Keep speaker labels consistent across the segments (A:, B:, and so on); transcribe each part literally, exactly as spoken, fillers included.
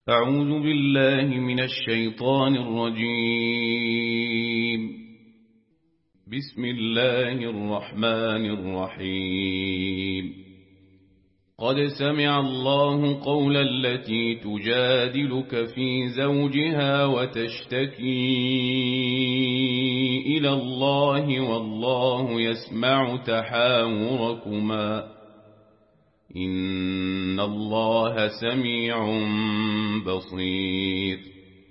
A: أعوذ بالله من الشيطان الرجيم. بسم الله الرحمن الرحيم. قد سمع الله قول التي تجادلك في زوجها وتشتكي إلى الله والله يسمع تحاوركما إن الله سميع بصير.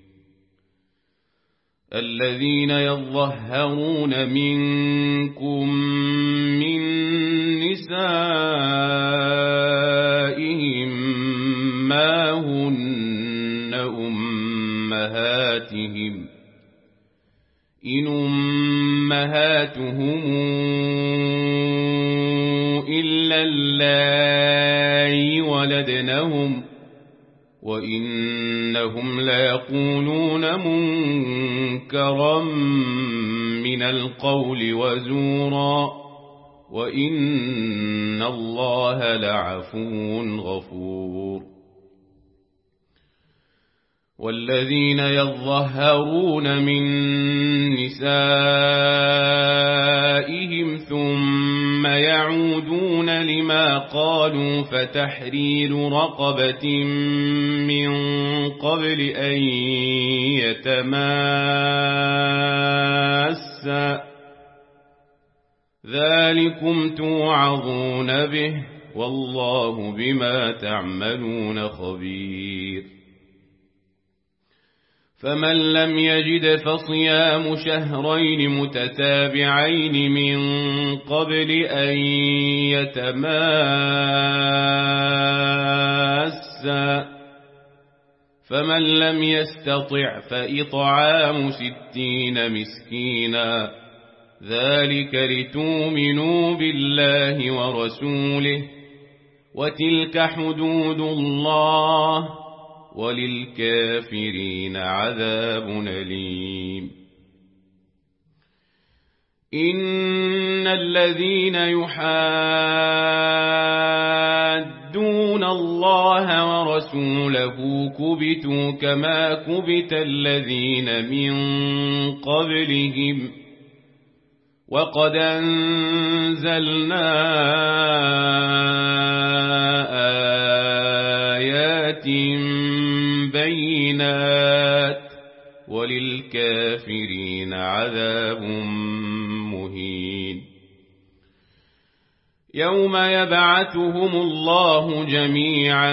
A: الذين يظهرون منكم من نسائهم ما هن أمهاتهم إن أمهاتهم إلا اللائي ولدنهم وإنهم ليقولون منكرا من القول وزورا وإن الله لعفو غفور. والذين يظهرون من نسائهم ثم يعودون لما قالوا فتحرير رقبة من قبل أن يتماسا ذلكم توعظون به والله بما تعملون خبير. فمن لم يجد فصيام شهرين متتابعين من قبل أن يتماسا فمن لم يستطع فإطعام ستين مسكينا ذلك لتؤمنوا بالله ورسوله وتلك حدود الله وللكافرين عذاب أليم. إن الذين يحادون الله ورسوله كبتوا كما كبت الذين من قبلهم وقد أنزلنا آيات بينات وللكافرين عذاب مهين. يوم يبعثهم الله جميعا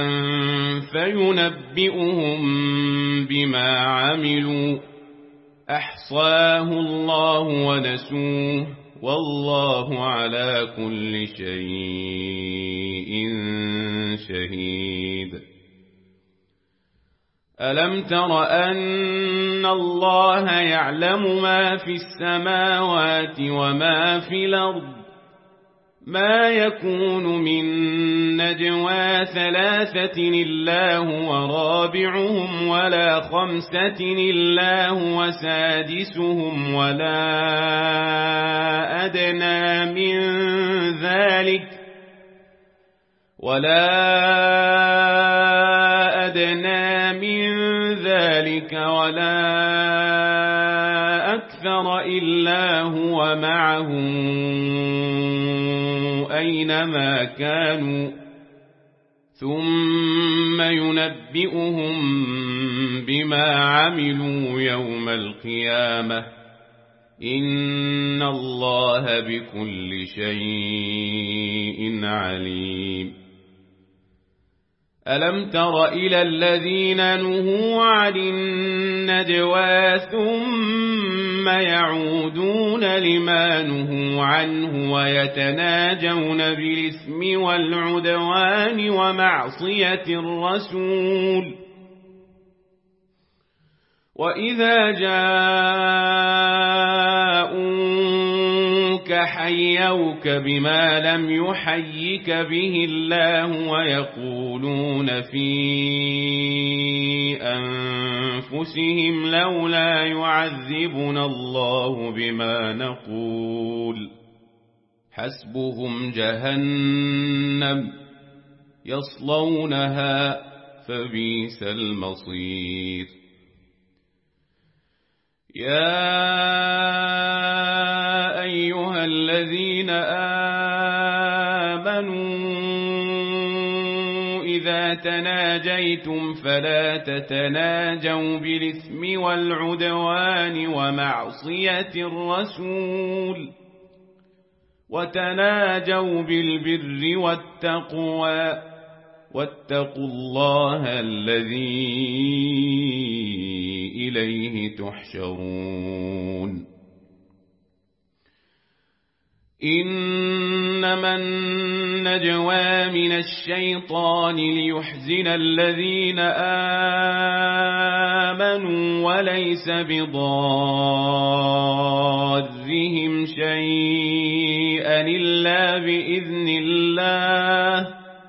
A: فينبئهم بما عملوا أحصاه الله ونسوه والله على كل شيء شهيد. ألم تر أن الله يعلم ما في السماوات وما في الأرض ما يكون من نجوى ثلاثة إلا هو رابعهم ولا خمسة إلا هو سادسهم ولا أدنى من ذلك ولا أدنى من ذلك ولا أكثر إلا هو معهم أينما كانوا ثم ينبئهم بما عملوا يوم القيامة إن الله بكل شيء عليم. ألم تر إلى الذين نهوا عن النجوى ثم يعودون لما نهوا عنه ويتناجون بالإثم والعدوان ومعصية الرسول وإذا جاءوك حيوك بما لم يحيك به الله ويقولون في أنفسهم لولا يعذبنا الله بما نقول حسبهم جهنم يصلونها فبئس المصير. يا أيها الذين آمنوا إذا تناجيتم فلا تتناجوا بالإثم والعدوان ومعصية الرسول وتناجوا بالبر والتقوى واتقوا الله الذي إليه تحشرون. إنما النجوى من الشيطان ليحزن الذين آمنوا وليس بضارهم شيئا إلا بإذن الله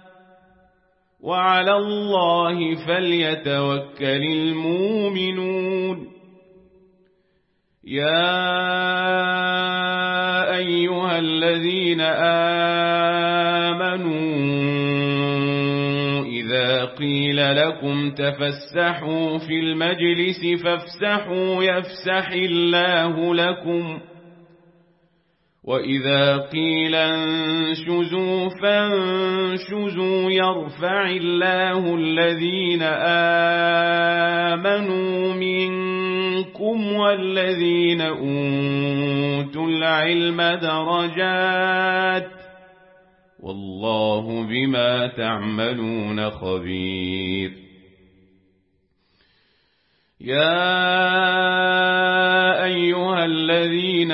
A: وعلى الله فليتوكل المؤمنون. يا أيها الذين آمنوا إذا قيل لكم تفسحوا في المجلس فافسحوا يفسح الله لكم وإذا قيل انشزوا فانشزوا يرفع الله الذين آمنوا منكم والذين أوتوا العلم درجات والله بما تعملون خبير. يا أيها الذين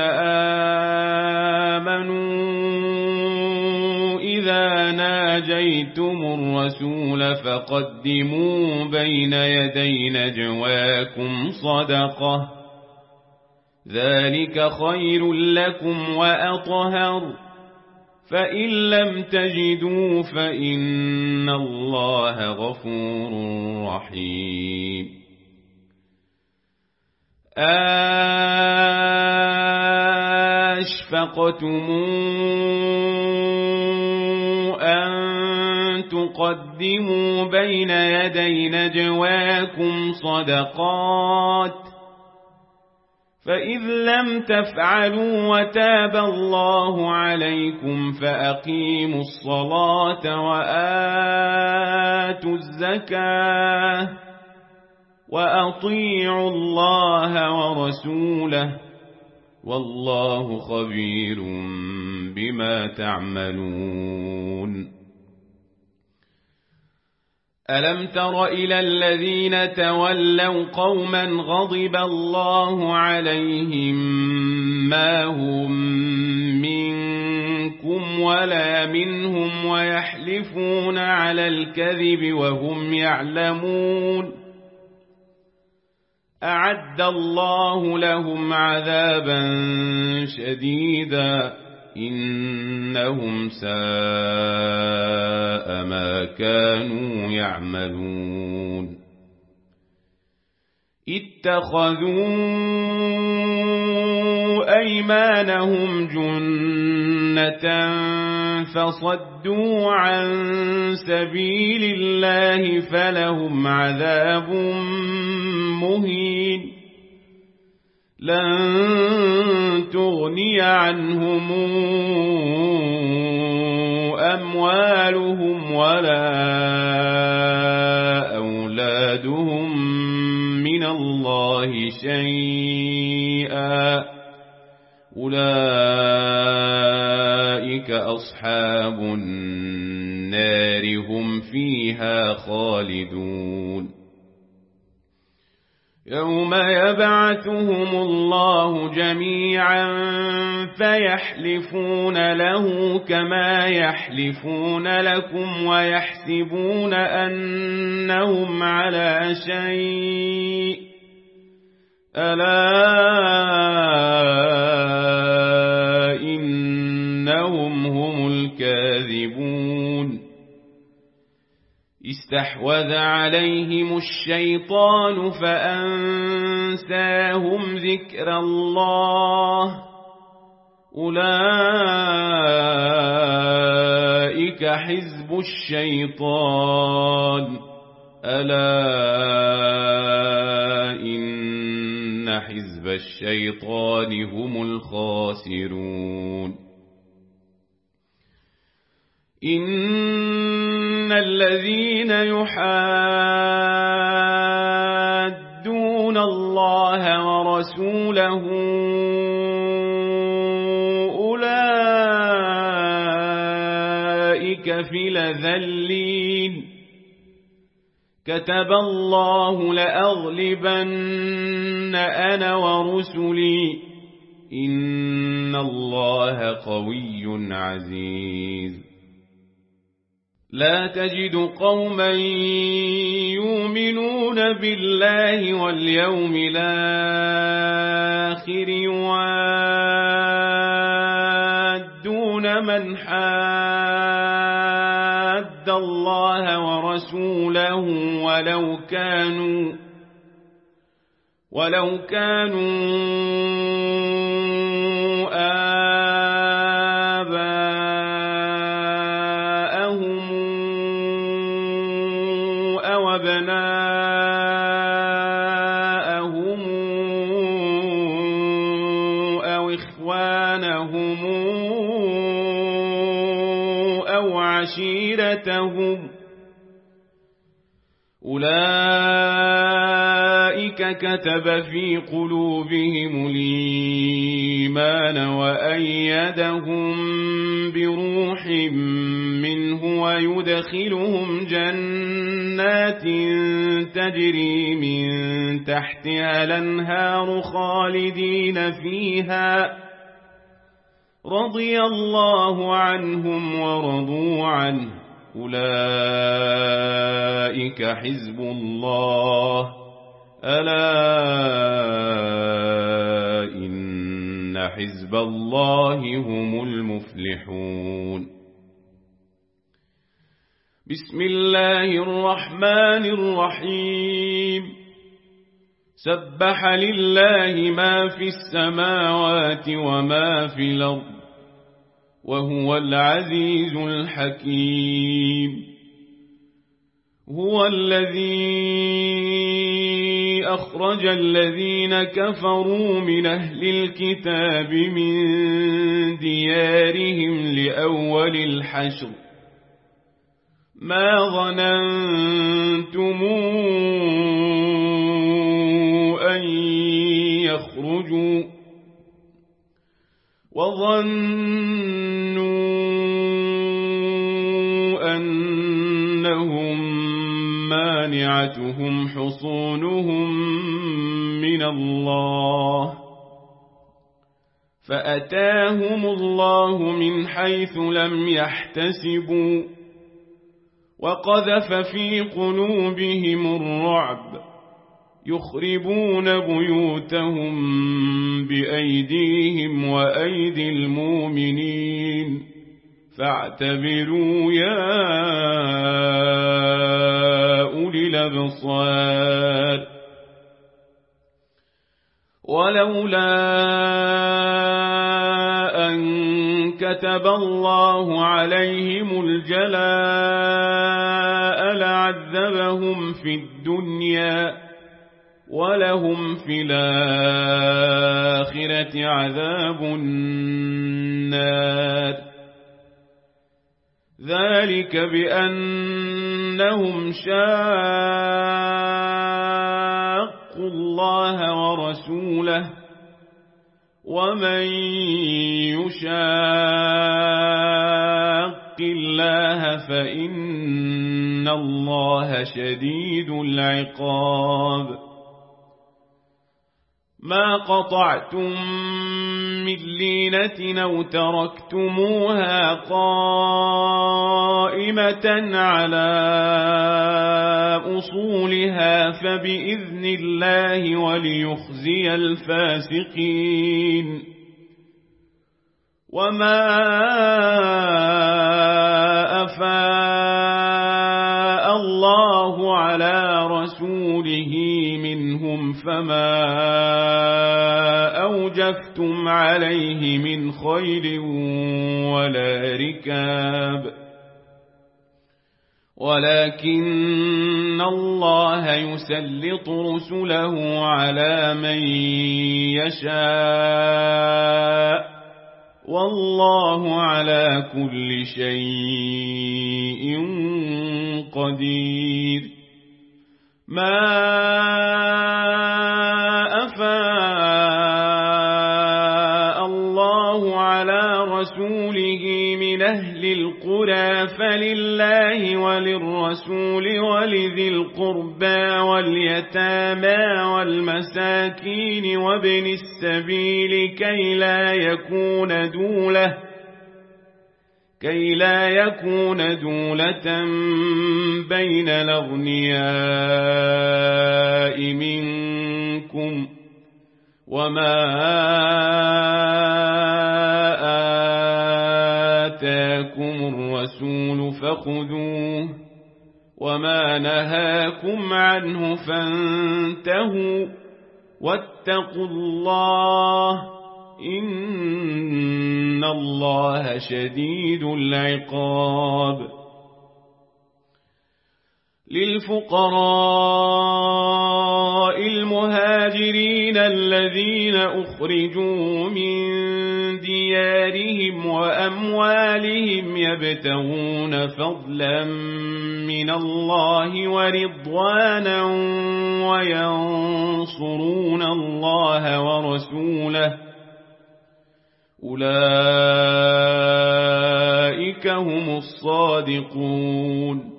A: آمنوا إذا ناجيتم الرسول فقدموا بين يدي نجواكم صدقة ذلك خير لكم وأطهر فإن لم تجدوا فإن الله غفور رحيم. أشفقتم أن تقدموا بين يدي نجواكم صدقات فإذ لم تفعلوا وتاب الله عليكم فأقيموا الصلاة وآتوا الزكاة وأطيعوا الله ورسوله والله خبير بما تعملون. ألم تر إلى الذين تولوا قوما غضب الله عليهم ما هم منكم ولا منهم ويحلفون على الكذب وهم يعلمون أعد الله لهم عذابا شديدا إنهم ساء ما كانوا يعملون. اتخذوا أيمانهم جنة فصدوا عن سبيل الله فلهم عذاب مهين لن تغني عنهم أموالهم ولا أولادهم من الله شيئا أولئك أصحاب النار هم فيها خالدون. يوم يبعثهم الله جميعا فيحلفون له كما يحلفون لكم ويحسبون أنهم على شيء ألا إنهم هم الكاذبون. استحوذ عليهم الشيطان فأنساهم ذكر الله أولئك حزب الشيطان ألا إن حزب الشيطان هم الخاسرون إن الذين يحادون الله ورسوله أولئك في الأذلين كتب الله لأغلبن أنا ورسلي إن الله قوي عزيز لا تجد قوما يؤمنون بالله واليوم الآخر يوادون من حاد الله ورسوله ولو كانوا ولو كانوا آباءهم أو أبناءهم أو إخوانهم أو عشيرتهم أولئك كتب في قلوبهم الإيمان وأيدهم بروح منه ويدخلهم جنات تجري من تحتها الأنهار خالدين فيها رضي الله عنهم ورضوا عنه أولئك حزب الله ألا إن حزب الله هم المفلحون بسم الله الرحمن الرحيم سبح لله ما في السماوات وما في الأرض وهو العزيز الحكيم هو الذي أخرج الذين كفروا من أهل الكتاب من ديارهم لأول الحشر ما ظننتم أن يخرجوا وظنوا أنهم مانعتهم حصونهم من الله فأتاهم الله من حيث لم يحتسبوا وقذف في قلوبهم الرعب يخربون بيوتهم بأيديهم وأيدي المؤمنين فاعتبروا يا أولي الأبصار ولولا أن كتب الله عليهم الجلاء لعذبهم في الدنيا ولهم في الآخرة عذاب النار ذلك بأنهم شاقوا الله ورسوله ومن يشاق الله فإن الله شديد العقاب ما قطعتم من لينة أو تركتموها قائمة على أصولها فبإذن الله وليخزي الفاسقين وما أفاء الله على رسوله منهم فما أوجفتم عليه من خيل ولا ركاب ولكن الله يسلط رسله على من يشاء والله على كل شيء قدير. ما أفاء الله على رسوله من أهل القرى فلله وللرسول ولذي القربى واليتامى والمساكين وابن السبيل كي لا يكون دولة كي لا يكون دولة بين الأغنياء منكم وما آتاكم الرسول فخذوه وما نهاكم عنه فانتهوا واتقوا الله إن الله شديد العقاب. للفقراء المهاجرين الذين أخرجوا من ديارهم وأموالهم يبتغون فضلا من الله ورضوانا وينصرون الله ورسوله أولئك هم الصادقون.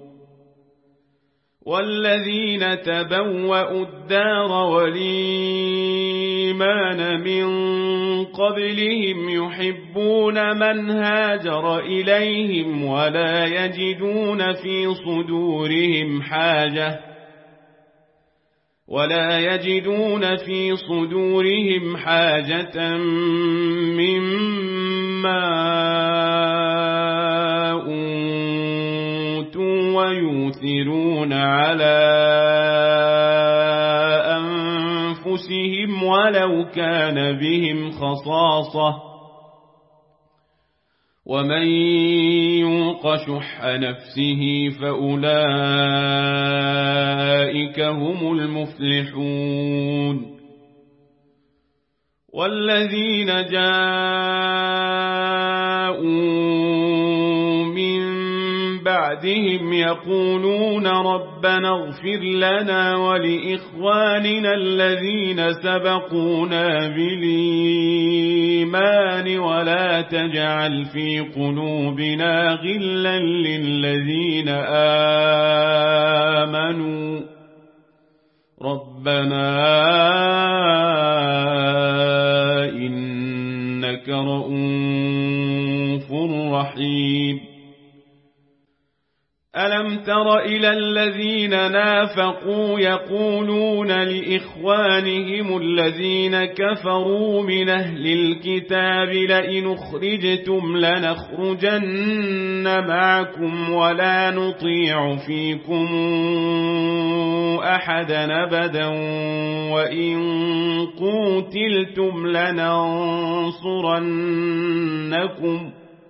A: والذين تبوأوا الدار والإيمان من قبلهم يحبون من هاجر إليهم ولا يجدون في صدورهم حاجة ولا يجدون في صدورهم حاجة مما أوتوا ويؤثرون على أنفسهم ولو كان بهم خصاصة ومن يوق شح نفسه فأولئك هم المفلحون. والذين جاءوا من بعدهم يقولون ربنا اغفر لنا ولإخواننا الذين سبقونا بالإيمان ولا تجعل في قلوبنا غلا للذين آمنوا ربنا إنك رؤوف رحيم. ألم تر إلى الذين نافقوا يقولون لإخوانهم الذين كفروا من أهل الكتاب لئن أخرجتم لنخرجن معكم ولا نطيع فيكم أحدا أبدا وإن قوتلتم لننصرنكم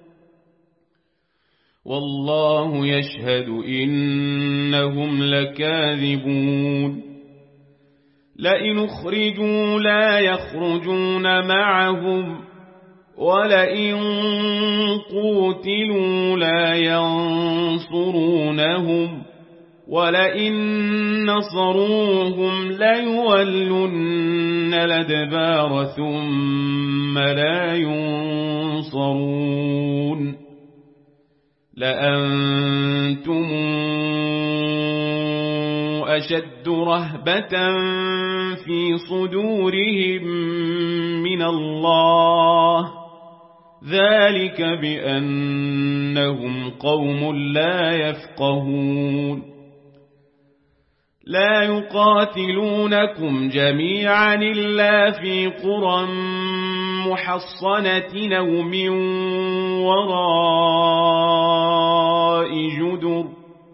A: والله يشهد إنهم لكاذبون. لئن أخرجوا لا يخرجون معهم ولئن قوتلوا لا ينصرونهم ولئن نصروهم ليولن الأدبار ثم لا ينصرون. لأنتم أشد رهبة في صدورهم من الله ذلك بأنهم قوم لا يفقهون. لا يقاتلونكم جميعا إلا في قرى محصنة أو من وراء جدر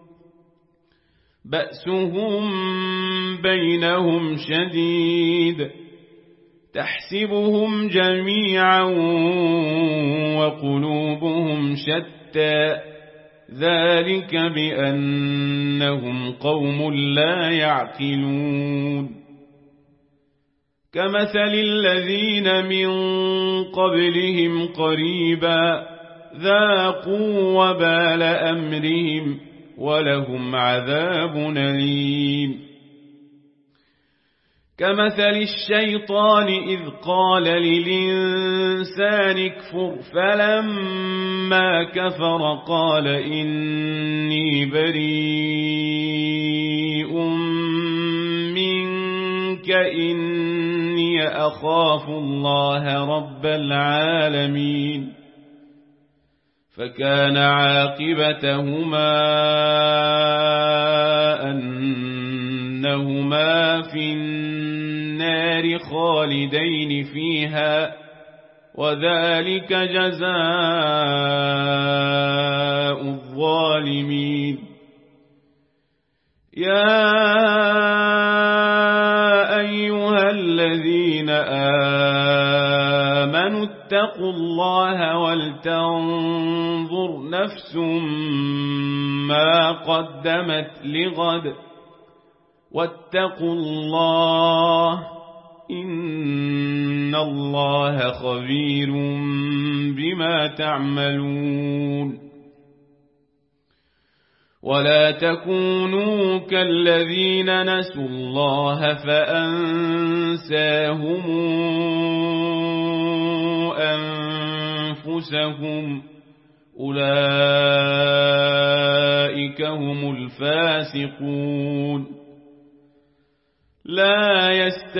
A: بأسهم بينهم شديد تحسبهم جميعا وقلوبهم شتى ذلك بأنهم قوم لا يعقلون كمثل الذين من قبلهم قريبا ذاقوا وبال أمرهم ولهم عذاب أليم كمثل الشيطان إذ قال للإنسان اكفر فلما كفر قال إني بريء منك إني أخاف الله رب العالمين فكان عاقبتهما أنهما في النار خالدين فيها وذلك جزاء الظالمين يا أيها الذين آمنوا اتقوا الله ولتنظر نفس ما قدمت لغد واتقوا الله إن الله خبير بما تعملون ولا تكونوا كالذين نسوا الله فأنساهم أنفسهم أولئك هم الفاسقون لا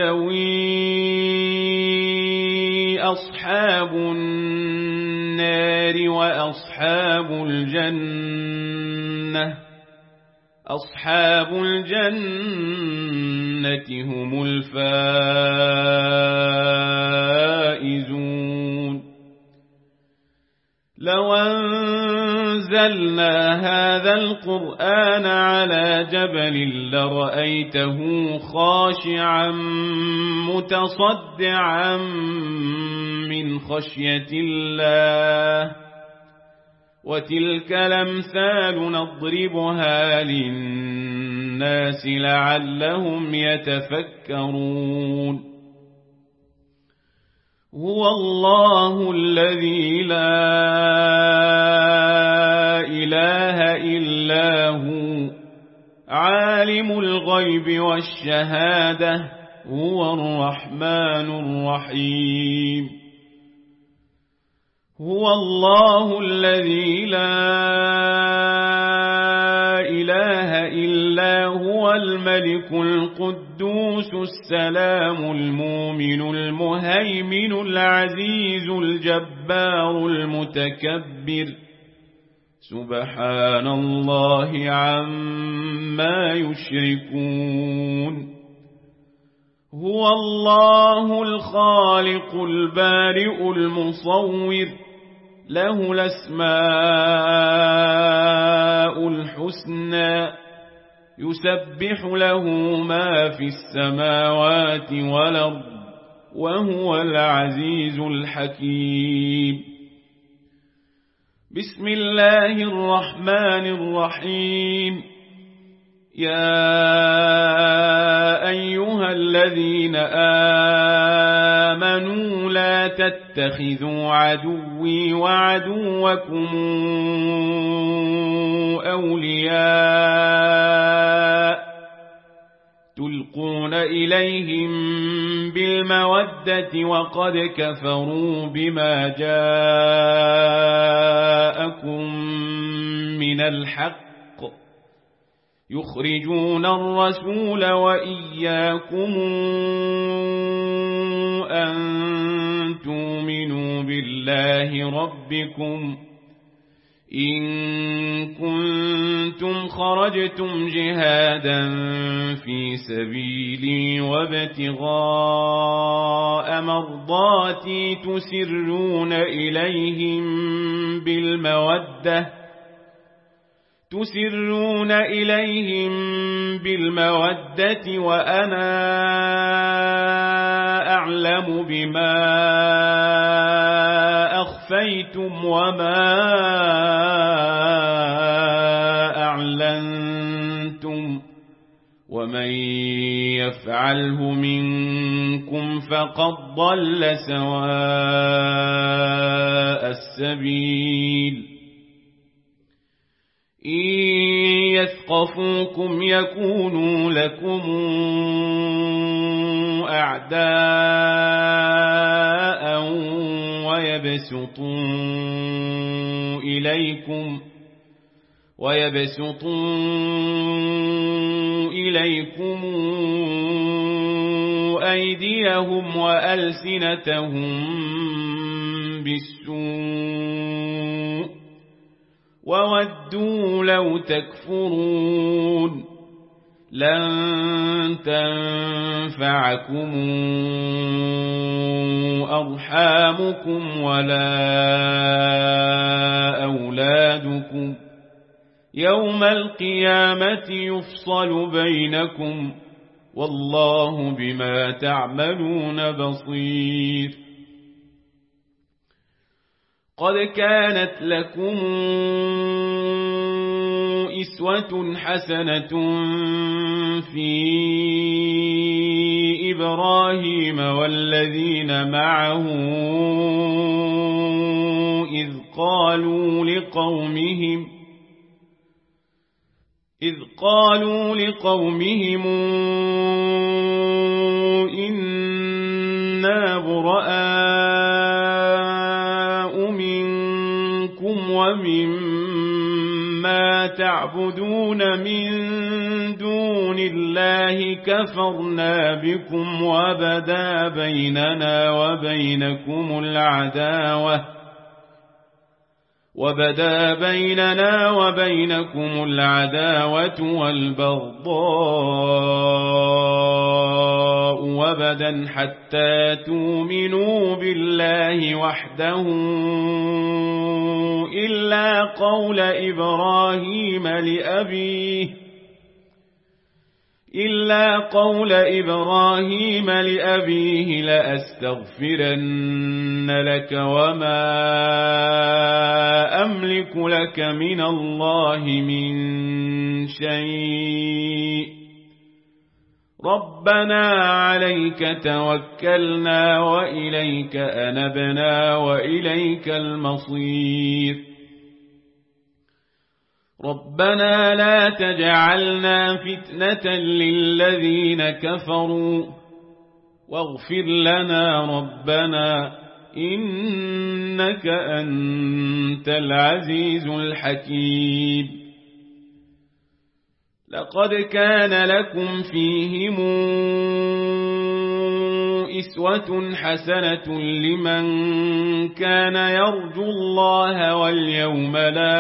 A: يستوي أصحاب النار وأصحاب الجنة أصحاب الجنة هم الفائزون لو أنزلنا هذا القرآن على جبل لرأيته خاشعا متصدعا من خشية الله وتلك الأمثال نضربها للناس لعلهم يتفكرون هو الله الذي لا إله إلا هو عالم الغيب والشهادة هو الرحمن الرحيم هو الله الذي لا إله إلا هو الملك القدوس السلام المؤمن المهيمن العزيز الجبار المتكبر سبحان الله عما يشركون هو الله الخالق البارئ المصور له الأسماء الحسنى يسبح له ما في السماوات والأرض وهو العزيز الحكيم بسم الله الرحمن الرحيم يا أيها الذين آمنوا لا تتخذوا عدوي وعدوكم أولياء تلقون إليهم بالمودة وقد كفروا بما جاءكم من الحق يخرجون الرسول وإياكم أن تؤمنوا بالله ربكم إن كنتم خرجتم جهادا في سبيلي وابتغاء مرضاتي تسرون إليهم بالمودة تسرون إليهم بالمودة وأنا أعلم بما أخفيتم وما ومن يفعله منكم فقد ضل سواء السبيل إن يثقفوكم يكونوا لكم أعداء ويبسطوا إليكم ويبسطوا إليكم أيديهم وألسنتهم بالسوء وودوا لو تكفرون لن تنفعكم أرحامكم ولا أولادكم يوم القيامة يفصل بينكم والله بما تعملون بصير قد كانت لكم إسوة حسنة في إبراهيم والذين معه إذ قالوا لقومهم إذ قالوا لقومهم إنا براء منكم ومما تعبدون من دون الله كفرنا بكم وبدا بيننا وبينكم العداوة وبدا بيننا وبينكم العداوة والبغضاء وبدا حتى تؤمنوا بالله وحده إلا قول إبراهيم لأبيه إلا قول إبراهيم لأبيه لأستغفرن لك وما أملك لك من الله من شيء ربنا عليك توكلنا وإليك أنبنا وإليك المصير ربنا لا تجعلنا فتنة للذين كفروا واغفر لنا ربنا إنك أنت العزيز الحكيم لقد كان لكم فيهم إسوة حسنة لمن كان يرجو الله واليوم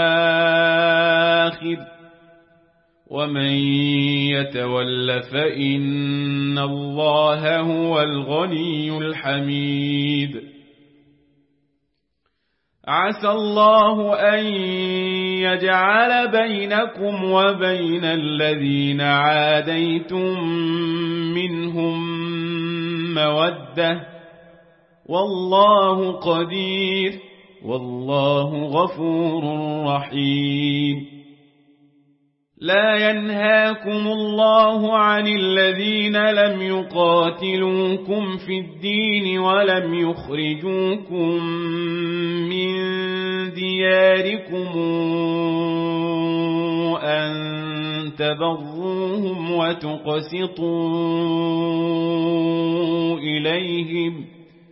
A: الآخر ومن يتول فإن الله هو الغني الحميد عسى الله أن يجعل بينكم وبين الذين عاديتم منهم مودة والله قدير والله غفور رحيم لا ينهاكم الله عن الذين لم يقاتلوكم في الدين ولم يخرجوكم من دياركم أن تبروهم وتقسطوا إليهم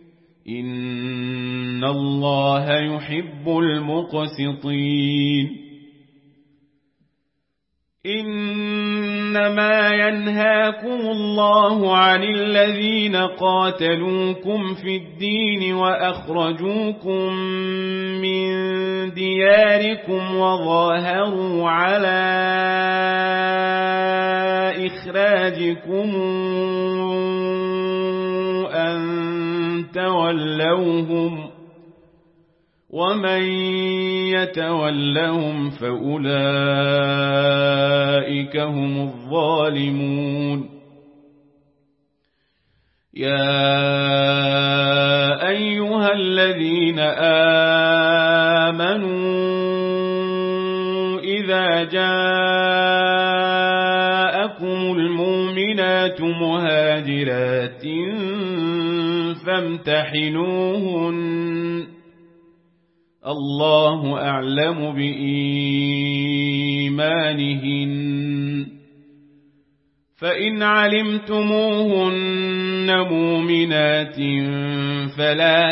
A: إن الله يحب المقسطين إنما ينهاكم الله عن الذين قاتلوكم في الدين وأخرجوكم من دياركم وظاهروا على إخراجكم أن تولوهم ومن يتولهم فأولئك هم الظالمون يا أيها الذين آمنوا إذا جاءكم المؤمنون مهاجرات فامتحنوهن الله أعلم بإيمانهن فإن علمتموهن مؤمنات فلا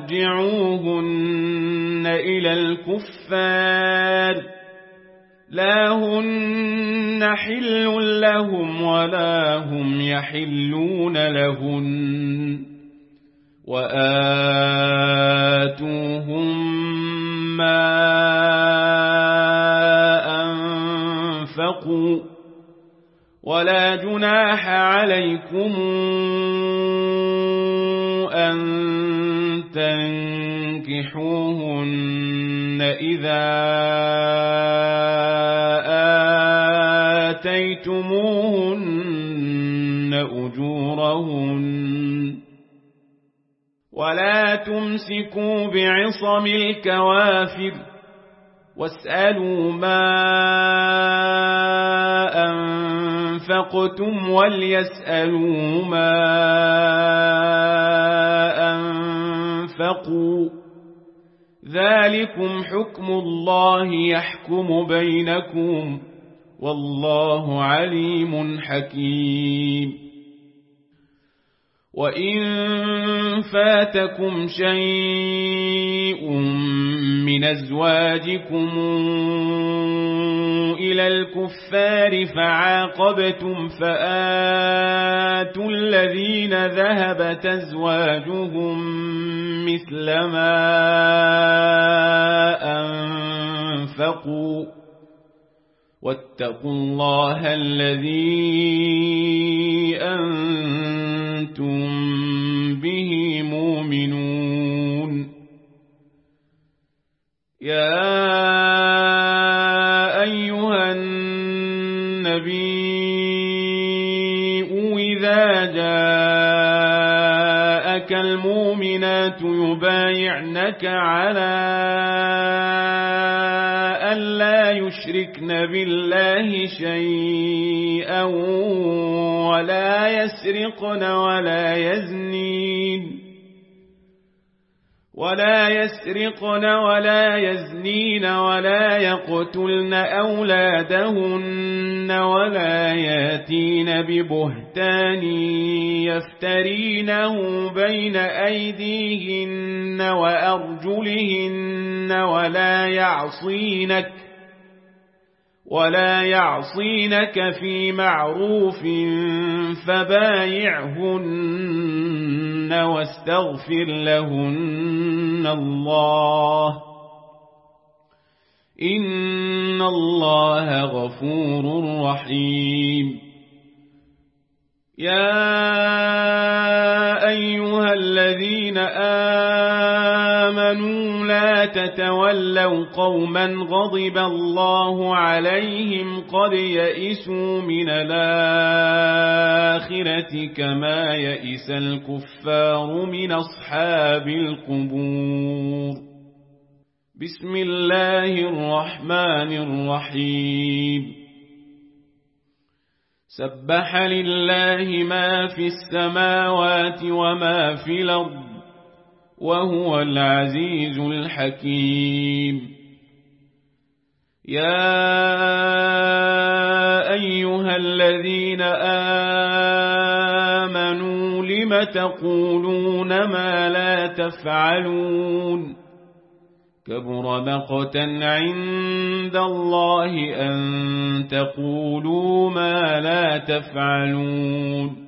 A: ترجعوهن إلى الكفار لا هن حل لهم ولا هم يحلون لهن وآتوهم ما أنفقوا ولا جناح عليكم أن تنكحوهن إذا آتيتموهن أجورهن ولا تمسكوا بعصم الكوافر واسألوا ما أنفقتم وليسألوا ما أنفقوا ذلكم حكم الله يحكم بينكم والله عليم حكيم وإن فاتكم شيء من أزواجكم إلى الكفار فعاقبتم فآتوا الذين ذهبت أزواجهم مثل ما أنفقوا واتقوا الله الذي أنتم به مؤمنون يا أيها النبي إذا جاءك المؤمنات يبايعنك على أن لا يشركن بالله شيئا ولا يسرقن ولا يزنين ولا يسرقن ولا يزنين ولا يقتلن أولادهن ولا ياتين ببهتان يفترينه بين أيديهن وأرجلهن ولا يعصينك ولا يعصينك في معروف فبايعهن واستغفر لهن الله إن الله غفور رحيم يا أيها الذين آمنوا لا تتولوا قوما غضب الله عليهم قد يئسوا من الآخرة كما يئس الكفار من أصحاب القبور بسم الله الرحمن الرحيم سبح لله ما في السماوات وما في الأرض وهو العزيز الحكيم يا أيها الذين آمنوا لم تقولون ما لا تفعلون كبر مقتا عند الله أن تقولوا ما لا تفعلون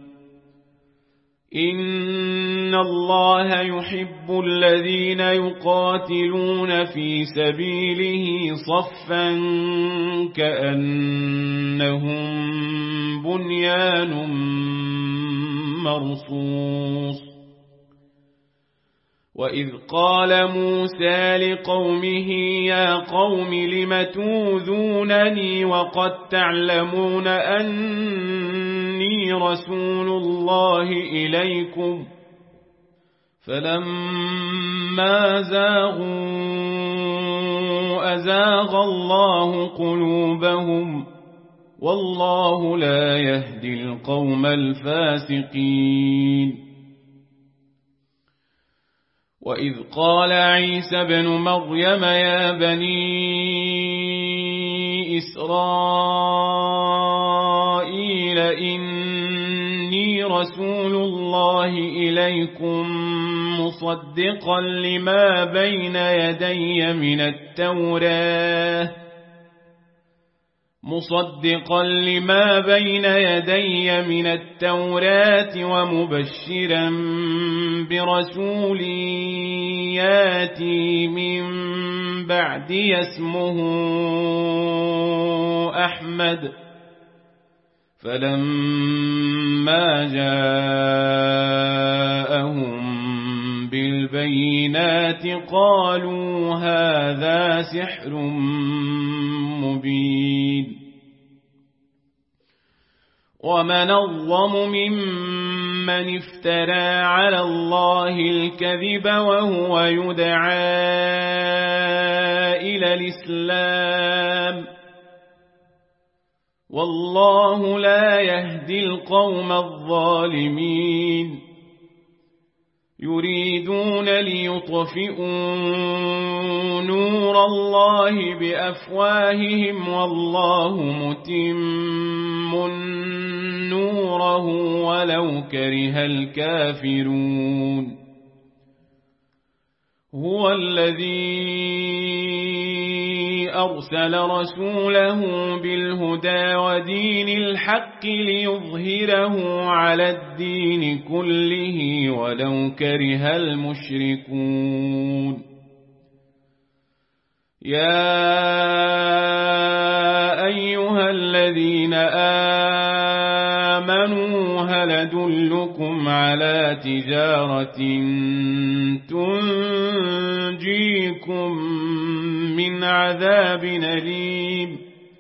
A: إن الله يحب الذين يقاتلون في سبيله صفا كأنهم بنيان مرصوص وإذ قال موسى لقومه يا قوم لم توذونني وقد تعلمون أني رسول الله إليكم فلما زاغوا أزاغ الله قلوبهم والله لا يهدي القوم الفاسقين. وإذ قال عيسى بن مريم يا بني إسرائيل إني رسول الله إليكم مصدقا لما بين يدي من التوراة مصدقا لما بين يدي من التوراة ومبشرا برسول ياتي من بعدي اسمه أحمد. فلما جاءهم بالبينات قالوا هذا سحر مبين. ومن أظلم ممن افترى على الله الكذب وهو يدعى إلى الإسلام والله لا يهدي القوم الظالمين. يريدون ليطفئوا نور الله بأفواههم والله متم نوره ولو كره الكافرون. هو الذي أرسل رسوله بالهدى ودين الحق ليظهره على الدين كله ولو كره المشركون. يا أيها الذين آمنوا هل أدلكم على تجارة تنجيكم من عذاب أليم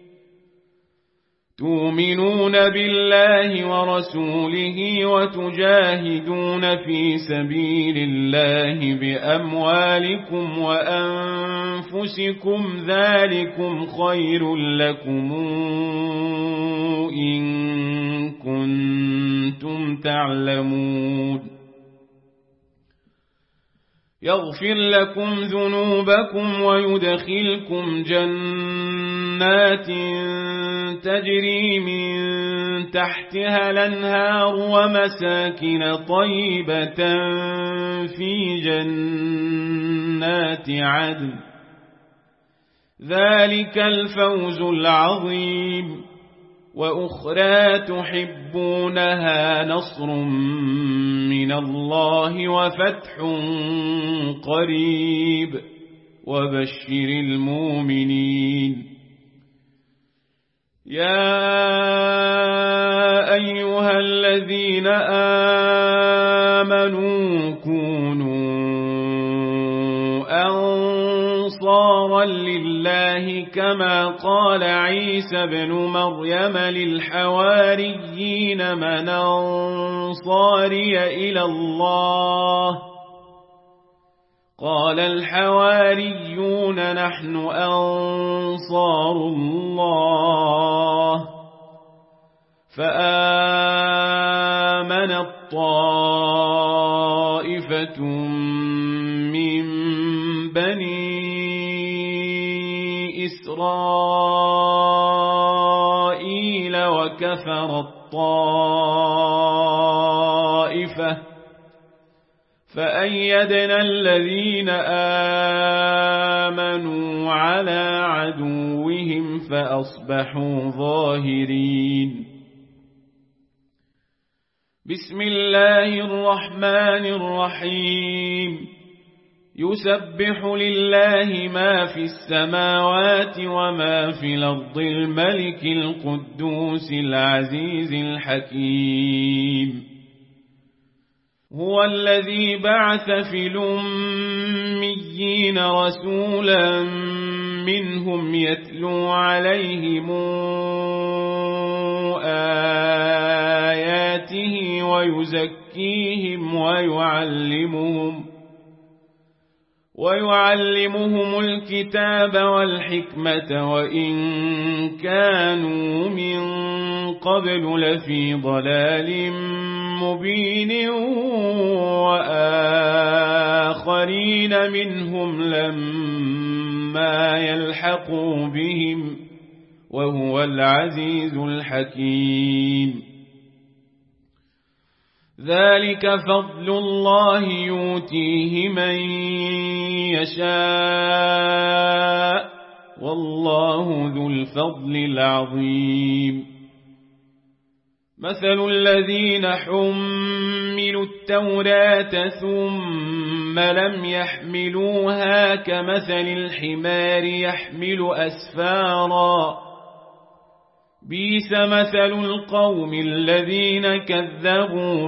A: تؤمنون بالله ورسوله وتجاهدون في سبيل الله بأموالكم وأنفسكم ذلكم خير لكم إن كنتم تعلمون. يغفر لكم ذنوبكم ويدخلكم جنات تجري من تحتها الأنهار ومساكن طيبة في جنات عدن ذلك الفوز العظيم. وأخرى تحبونها نصر من الله وفتح قريب وبشر المؤمنين. يا أيها الذين آمنوا كونوا أنصارا لله كما قال عيسى بن مريم للحواريين من أنصاري إلى الله قال الحواريون نحن أنصار الله. فآمنت طائفة من بني إسرائيل وكفرت طائفة فأيدنا الذين آمنوا على عدوهم فأصبحوا ظاهرين. بسم الله الرحمن الرحيم. يسبح لله ما في السماوات وما في الأرض الملك القدوس العزيز الحكيم. هو الذي بعث في الأميين رسولا منهم يتلو عليهم آياته ويزكيهم ويعلمهم ويعلمهم الكتاب والحكمة وإن كانوا من قبل لفي ضلال مبين وآخرين منهم لما يلحقوا بهم وهو العزيز الحكيم. ذلك فضل الله يؤتيه من يشاء والله ذو الفضل العظيم. مثل الذين حملوا التوراة ثم لم يحملوها كمثل الحمار يحمل أسفارا بئس مثل القوم الذين كذبوا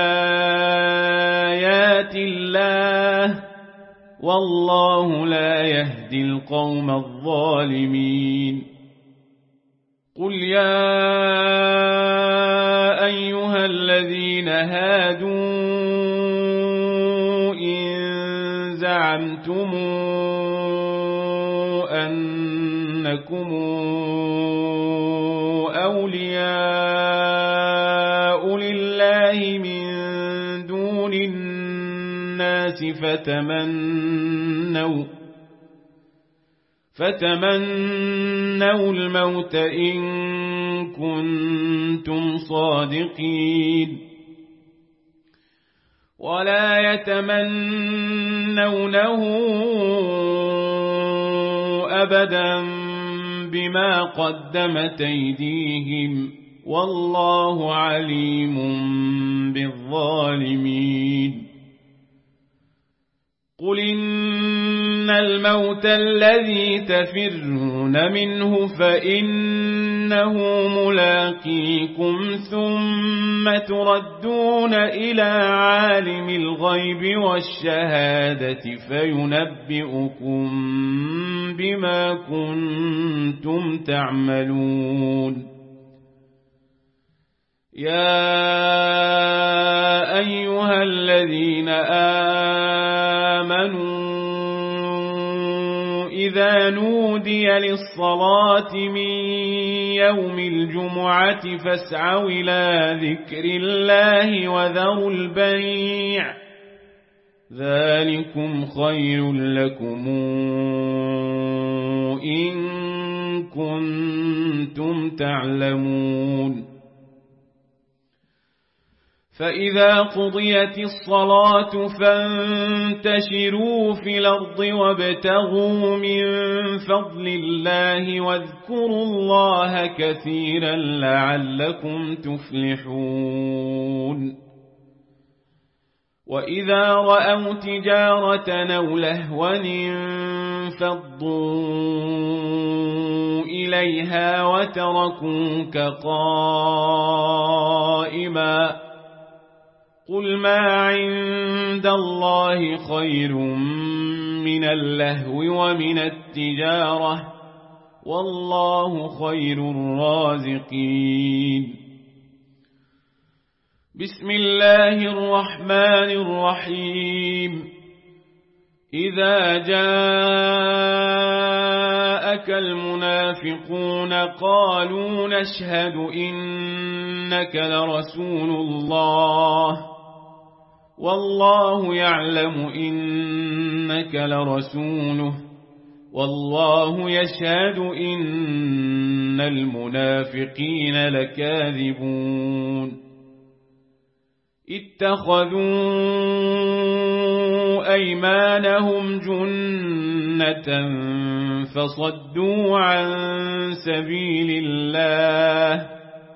A: بآيات الله والله لا يهدي القوم الظالمين. قل يا أيها الذين هادوا إن زعمتم أنكم أولياء لله من دون الناس فتمنوا فتمنوا الموت إن كنتم صادقين ولا يتمنونه أبدا بما قدمت أيديهم والله عليم بالظالمين. قل إن الموت الذي تفرون منه فإنه ملاقيكم ثم تردون إلى عالم الغيب والشهادة فينبئكم بما كنتم تعملون. يا أيها الذين آمنوا إذا نودي للصلاة من يوم الجمعة فاسعوا إلى ذكر الله وذروا البيع ذلكم خير لكم إن كنتم تعلمون. فإذا قضيت الصلاة فانتشروا في الأرض وابتغوا من فضل الله واذكروا الله كثيرا لعلكم تفلحون. وإذا رأوا تجارة أو لهوا انفضوا إليها وتركوك قائما قل ما عند الله خير من اللهو ومن التجارة والله خير الرازقين. بسم الله الرحمن الرحيم. إذا جاءك المنافقون قالوا نشهد إنك لرسول الله والله يعلم إنك لرسوله والله يشهد إن المنافقين لكاذبون. اتخذوا أيمانهم جنة فصدوا عن سبيل الله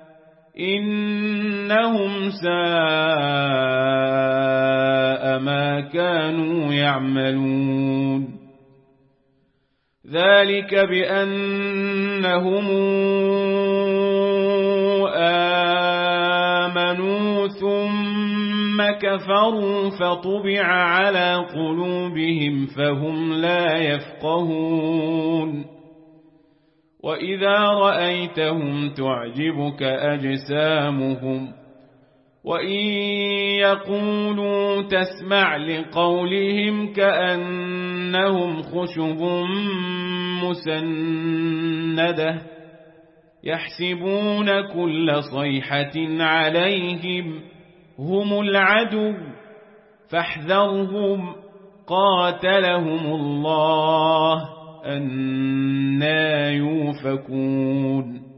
A: إنهم ساء ما كانوا يعملون. ذلك بأنهم آمنوا ثم كفروا فطبع على قلوبهم فهم لا يفقهون. وإذا رأيتهم تعجبك أجسامهم وإن يقولوا تسمع لقولهم كأنهم خشب مسندة يحسبون كل صيحة عليهم هم العدو فاحذرهم قاتلهم الله أنى يؤفكون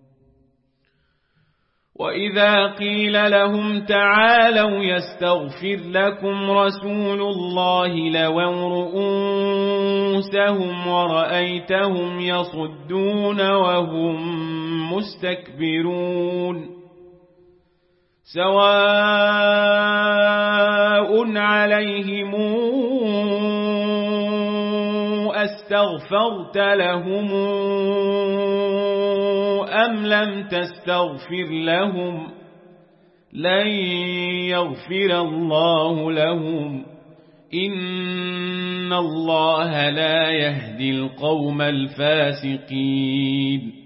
A: وإذا قيل لهم تعالوا يستغفر لكم رسول الله لووا رؤوسهم ورأيتهم يصدون وهم مستكبرون سواء عليهم أستغفرت لهم أم لم تستغفر لهم لن يغفر الله لهم إن الله لا يهدي القوم الفاسقين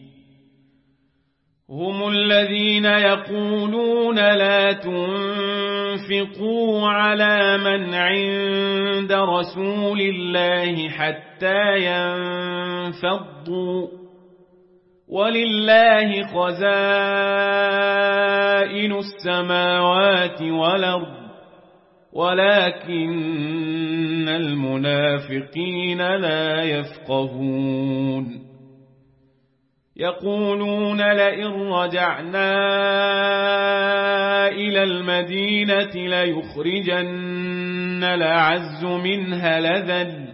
A: هم الذين يقولون لا تنفقوا على من عند رسول الله حتى ينفضوا ولله خزائن السماوات والأرض ولكن المنافقين لا يفقهون يقولون لئن رجعنا إلى المدينة ليخرجن الأعز منها الأذل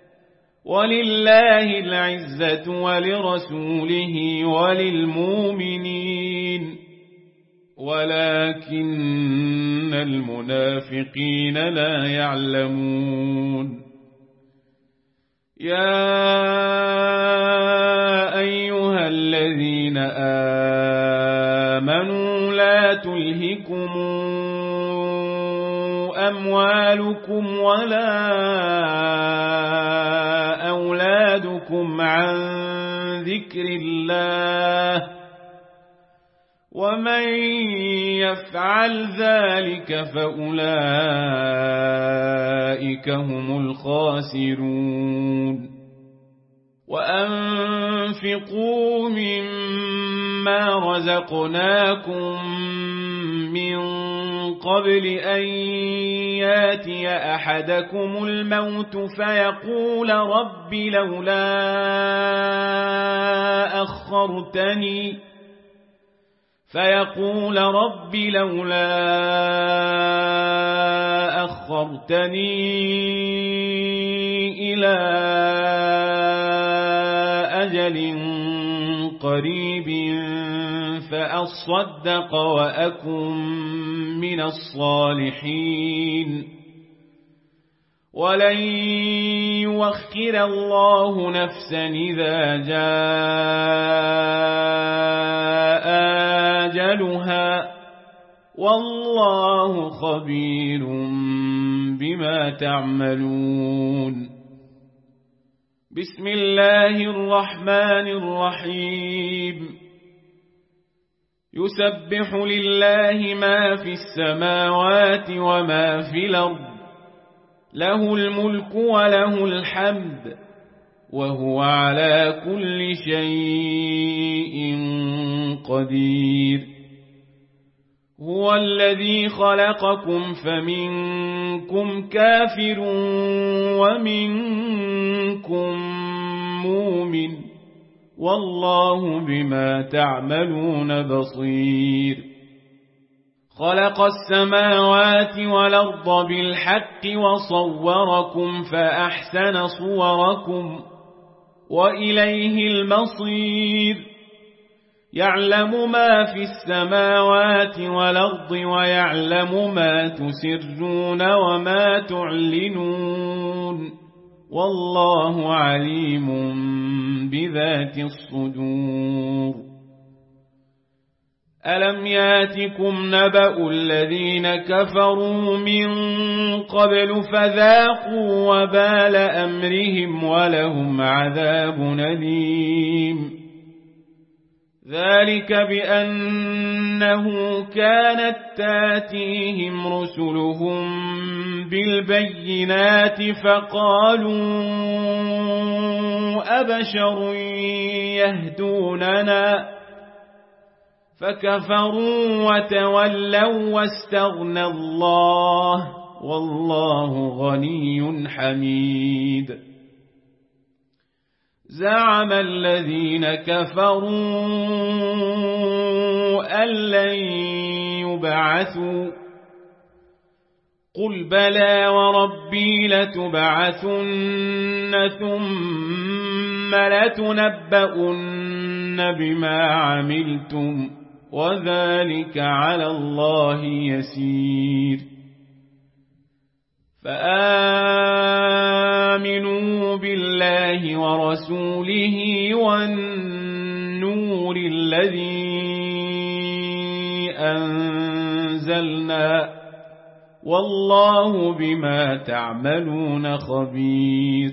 A: ولله العزة ولرسوله وللمؤمنين ولكن المنافقين لا يعلمون يا أيها الذين آمنوا لا تلهكم أموالكم ولا أولادكم عن ذكر الله ومن يفعل ذلك فأولئك هم الخاسرون وأنفقوا مما رزقناكم من قبل أن ياتي أحدكم الموت فيقول رب لولا أخرتني فيقول رب لولا أخرتني إلى أجل قريب فأصدق وأكن من الصالحين ولن يؤخر الله نفسا إذا جاء أجلها والله خبير بما تعملون بسم الله الرحمن الرحيم يسبح لله ما في السماوات وما في الأرض له الملك وله الحمد وهو على كل شيء قدير هو الذي خلقكم فمنكم كافر ومنكم مؤمن والله بما تعملون بصير خلق السماوات والأرض بالحق وصوركم فأحسن صوركم وإليه المصير يعلم ما في السماوات والأرض ويعلم ما تسرون وما تعلنون والله عليم بذات الصدور ألم ياتكم نبأ الذين كفروا من قبل فذاقوا وبال أمرهم ولهم عذاب أليم ذلك بأنه كانت تاتيهم رسلهم بالبينات فقالوا أبشر يهدوننا فكفروا وتولوا واستغنى الله والله غني حميد. زعم الذين كفروا أن لن يبعثوا قل بلى وربي لتبعثن ثم لتنبؤن بما عملتم وذلك على الله يسير. فآمنوا بالله ورسوله والنور الذي أنزلنا والله بما تعملون خبير.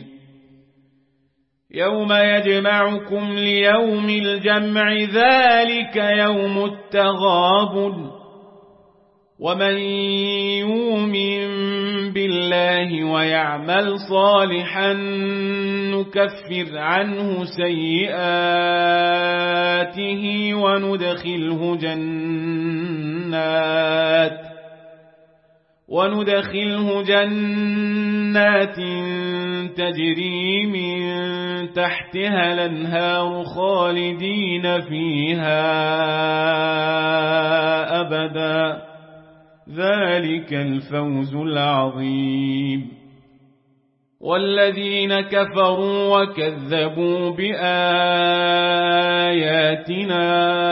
A: يوم يجمعكم ليوم الجمع ذلك يوم التغابن ومن يؤمن بالله ويعمل صالحا نكفر عنه سيئاته وندخله جنات وندخله جنات تجري من تحتها الأنهار خالدين فيها أبدا ذلك الفوز العظيم. والذين كفروا وكذبوا بآياتنا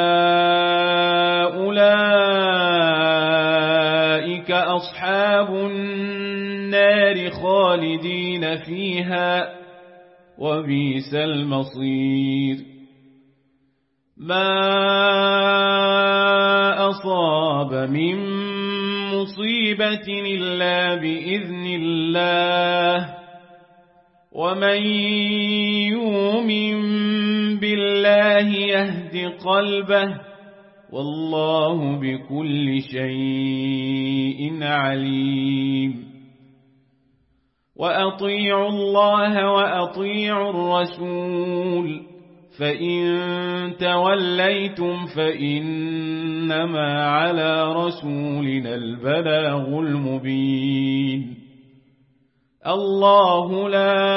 A: أولئك أصحاب النار خالدين فيها وبئس المصير. ما أصاب من مصيبة إلا بإذن الله ومن يؤمن بالله يهد قلبه والله بكل شيء عليم. وأطيعوا الله وأطيعوا الرسول فإن توليتم فإنما على رسولنا البلاغ المبين. الله لا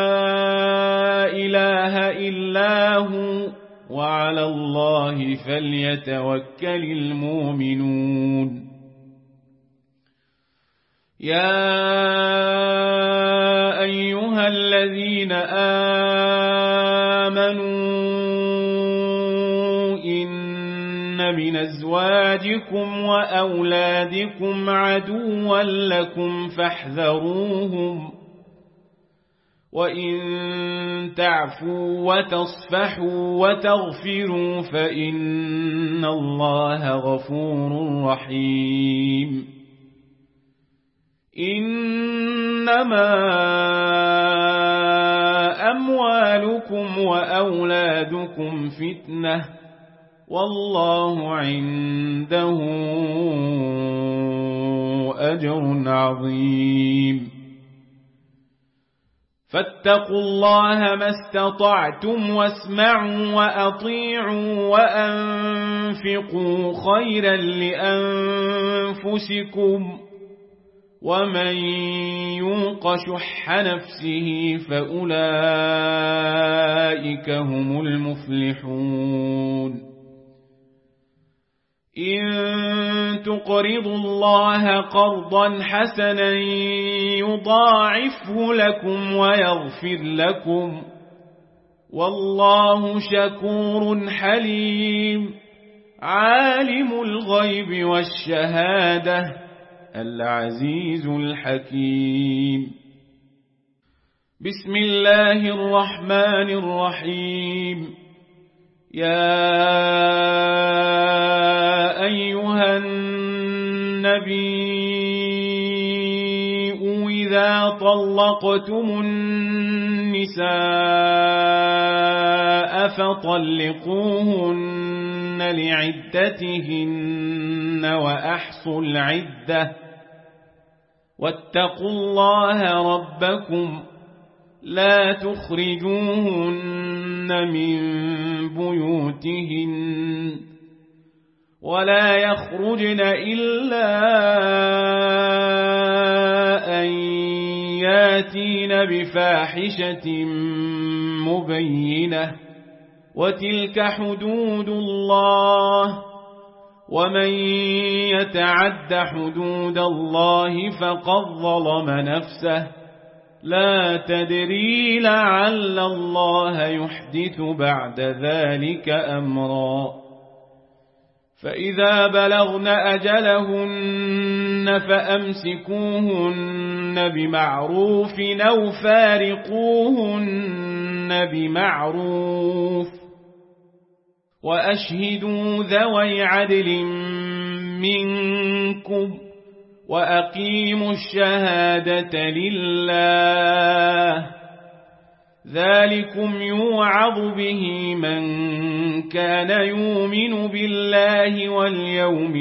A: إله إلا هو وعلى الله فليتوكل المؤمنون. يا أيها الذين آمنوا إن من أزواجكم وأولادكم عدوا لكم فاحذروهم وإن تعفوا وتصفحوا وتغفروا فإن الله غفور رحيم. إنما أموالكم وأولادكم فتنة والله عنده أجر عظيم. فاتقوا الله ما استطعتم واسمعوا وأطيعوا وأنفقوا خيرا لأنفسكم ومن يوق شح نفسه فأولئك هم المفلحون. إن تقرضوا الله قرضا حسنا يضاعفه لكم ويغفر لكم والله شكور حليم. عالم الغيب والشهادة العزيز الحكيم. بسم الله الرحمن الرحيم. يا أيها النبي وإذا طلقتم النساء فطلقوهن لعدتهن وأحصوا العدة واتقوا الله ربكم لا تخرجوهن من بيوتهن ولا يخرجن إلا أن ياتين بفاحشة مبينة وتلك حدود الله ومن يتعد حدود الله فقد ظلم نفسه لا تدري لعل الله يحدث بعد ذلك أمرا فإذا بلغن أجلهن فأمسكوهن بمعروف أو فارقوهن بمعروف وأشهدوا ذوي عدل منكم وأقيموا الشهادة لله ذلكم يوعظ به من كان يؤمن بالله واليوم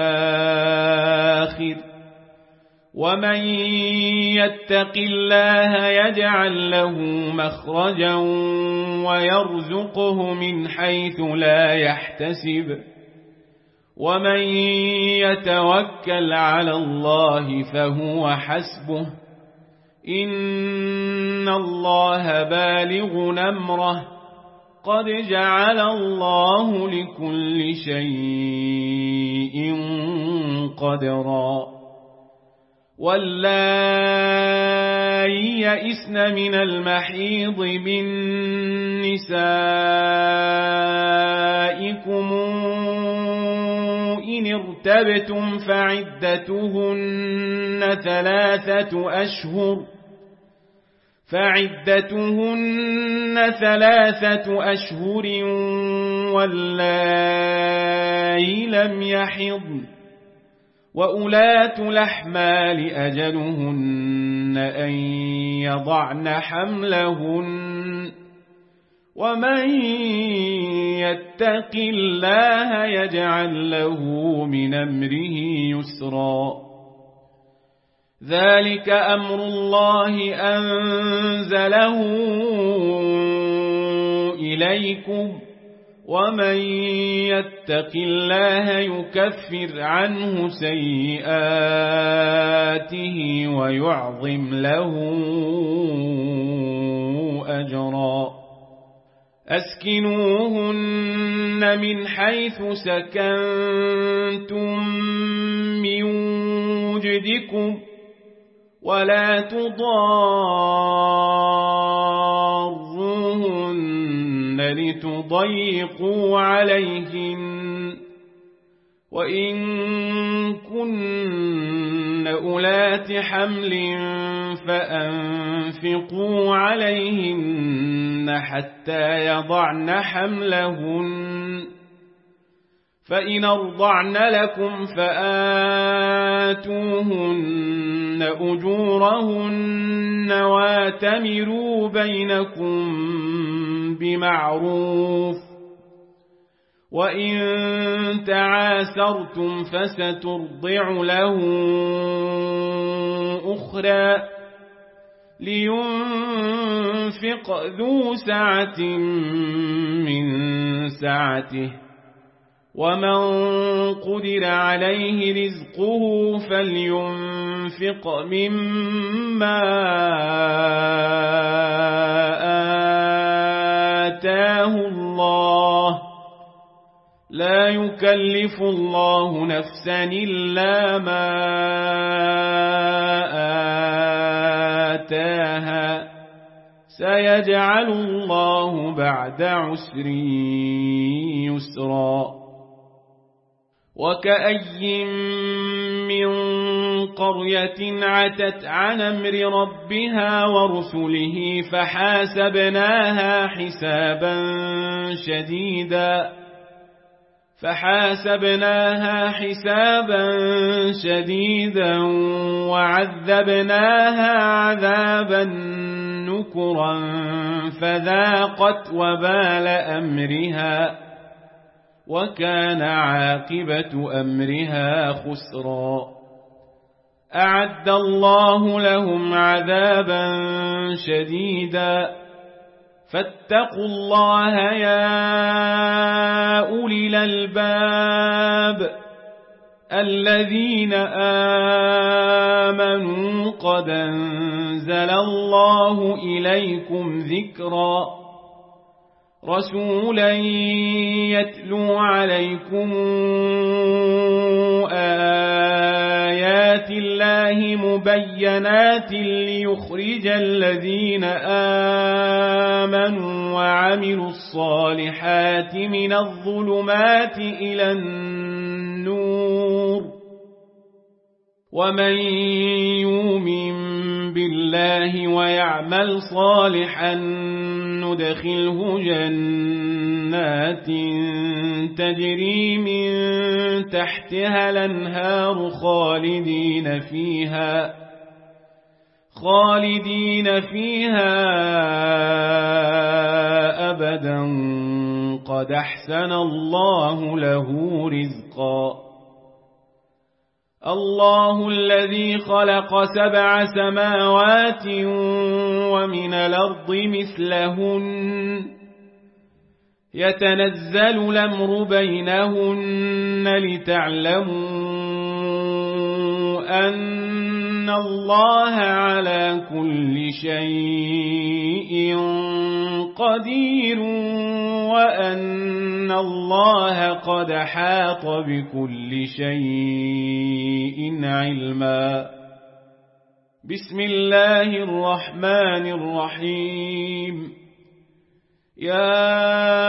A: الآخر ومن يتق الله يجعل له مخرجا ويرزقه من حيث لا يحتسب ومن يتوكل على الله فهو حسبه إن الله بالغ أمره قد جعل الله لكل شيء قدرا واللائي يئسن من المحيض من نسائكم إن ارتبتم فعدتهن ثلاثة أشهر فعدتهن ثلاثة أشهر واللائي لم يحضن وأولات الأحمال أجلهن أن يضعن حملهن ومن يتق الله يجعل له من أمره يسرا ذلك أمر الله أنزله إليكم ومن يتق الله يكفر عنه سيئاته ويعظم له أجرا أسكنوهن من حيث سكنتم من وجدكم ولا تضاروهن لتضيقوا عليهن وإن كن أولات حمل فأنفقوا عليهن حتى يضعن حملهن فإن أرضعن لكم فآتوهن أجورهن واتمروا بينكم بمعروف وإن تعاسرتم فسترضع له أخرى لينفق ذو سعة من سعته ومن قدر عليه رزقه فلينفق مما آتاه الله لا يكلف الله نفسا إلا ما آتاها سيجعل الله بعد عسر يسرا وكأي من قرية عتت عن أمر ربها ورسله فحاسبناها حسابا شديدا فحاسبناها حسابا شديدا وعذبناها عذابا نكرا فذاقت وبال أمرها وكان عاقبة أمرها خسرا. أعد الله لهم عذابا شديدا فاتقوا الله يا أولي الألباب الذين آمنوا قد أنزل الله إليكم ذكرا رسولا يتلو عليكم آيات الله مبينات ليخرج الذين آمنوا وعملوا الصالحات من الظلمات إلى النور ومن يؤمن بالله ويعمل صالحا ندخله جنات تجري من تحتها الأنهار خالدين فيها خالدين فيها أبدا قد أحسن الله له رزقا. الله الذي خلق سبع سماوات ومن الأرض مثلهن يتنزل الأمر بينهن لتعلموا أن الله على كل شيء قدير وأن الله قد حاط بكل شيء علما. بسم الله الرحمن الرحيم. يا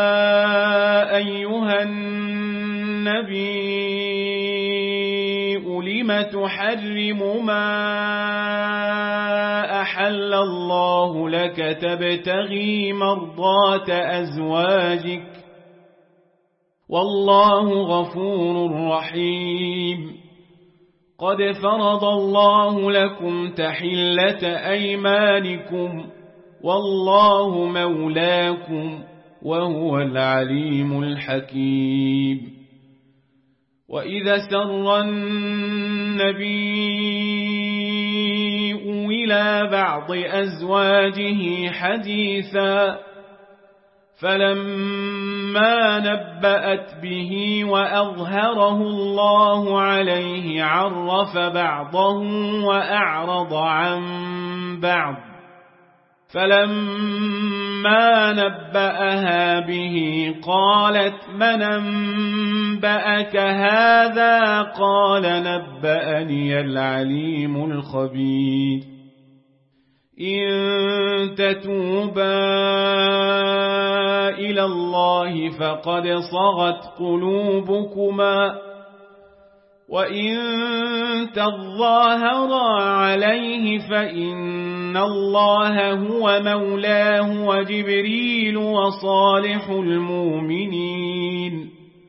A: أيها النبي لم تحرم ما أحل الله لك تبتغي مرضات أزواجك والله غفور رحيم. قد فرض الله لكم تحلة أيمانكم والله مولاكم وهو العليم الحكيم. وإذا سر النبي إلى بعض أزواجه حديثا فلما نبأت به وأظهره الله عليه عرف بعضه وأعرض عن بعض فلما نبأها به قالت من أنبأك هذا قال نبأني العليم الخبير. إن تتوبا إلى الله فقد صغت قلوبكما وإن تظاهرا عليه فإن الله هو مولاه وجبريل وصالح المؤمنين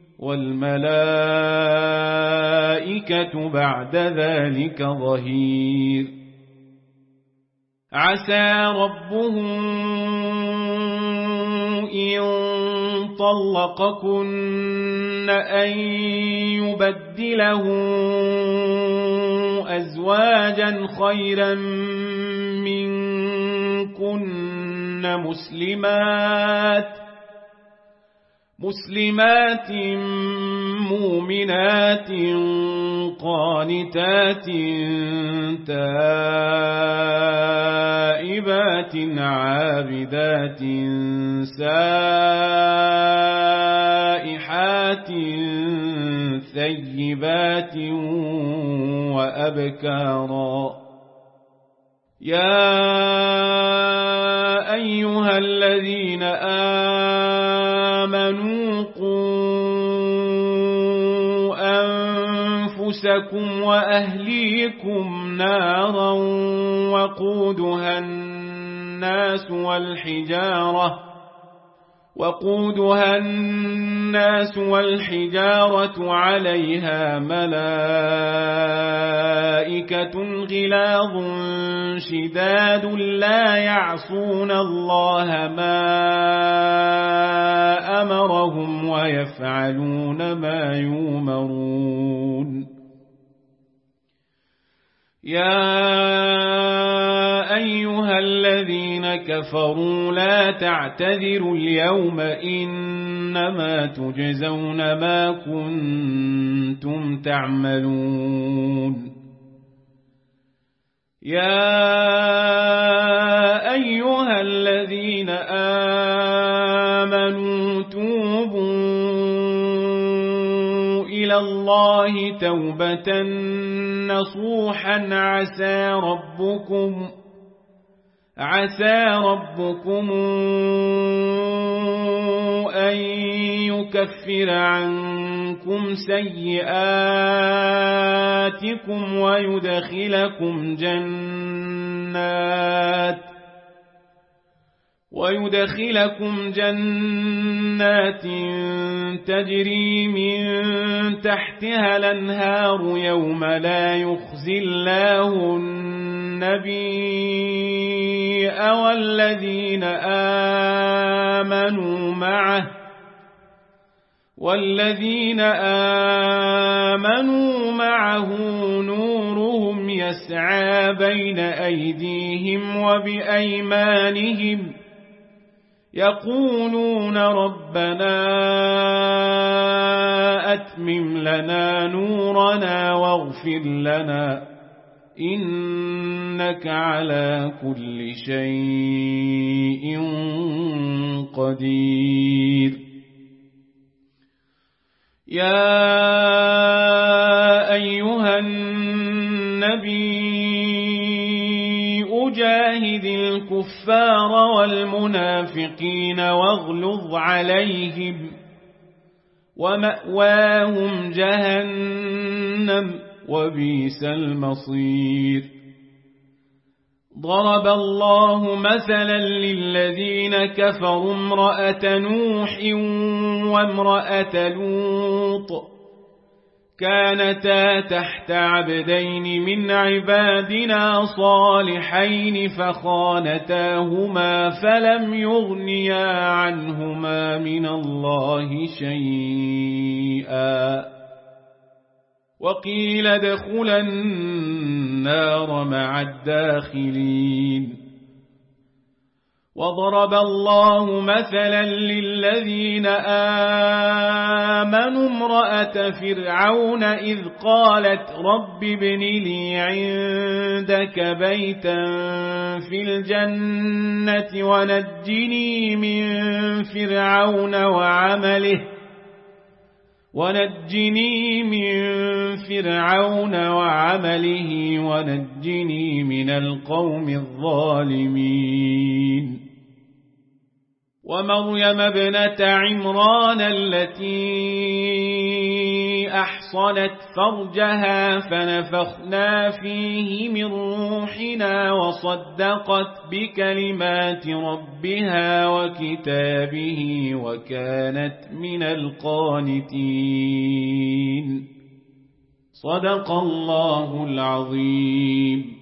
A: والملائكة بعد ذلك ظهير. عسى ربه إن طلقكن أن يبدله أزواجا خيرا منكن مسلمات مسلمات مؤمنات قانتات تائبات عابدات سائحات ثيبات وأبكارا. يا أيها الذين آمنوا قوا أنفسكم وأهليكم نارا وقودها الناس والحجارة وقودها الناس والحجارة عليها ملائكة غلاظ شداد لا يعصون الله ما أمرهم ويفعلون ما يؤمرون يا أيها الذين كفروا لا تعتذروا اليوم إنما تجزون ما كنتم تعملون يا أيها الذين آمنوا توبوا إلى الله توبة نصوحا عسى ربكم عسى ربكم أن يكفر عنكم سيئاتكم ويدخلكم جنات ويدخلكم جنات تجري من تحتها الأنهار يوم لا يخزي الله النبي والذين آمنوا معه والذين آمنوا معه نورهم يسعى بين أيديهم وبأيمانهم يقولون ربنا أتمم لنا نورنا واغفر لنا إنك على كل شيء قدير يا أيها النبي أجاهد الكفار والمنافقين واغلظ عليهم ومأواهم جهنم وبئس المصير ضرب الله مثلا للذين كفروا امرأة نوح وامرأة لوط كانتا تحت عبدين من عبادنا صالحين فخانتاهما فلم يغنيا عنهما من الله شيئا وقيل ادخلا النار مع الداخلين وضرب الله مثلا للذين آمنوا امرأة فرعون إذ قالت رب ابن لي عندك بيتا في الجنة ونجني من فرعون وعمله ونجني من فرعون وعمله ونجني من القوم الظالمين ومريم ابنة عمران التي أحصنت فرجها فنفخنا فيه من روحنا وصدقت بكلمات ربها وكتابه وكانت من القانتين صدق الله العظيم.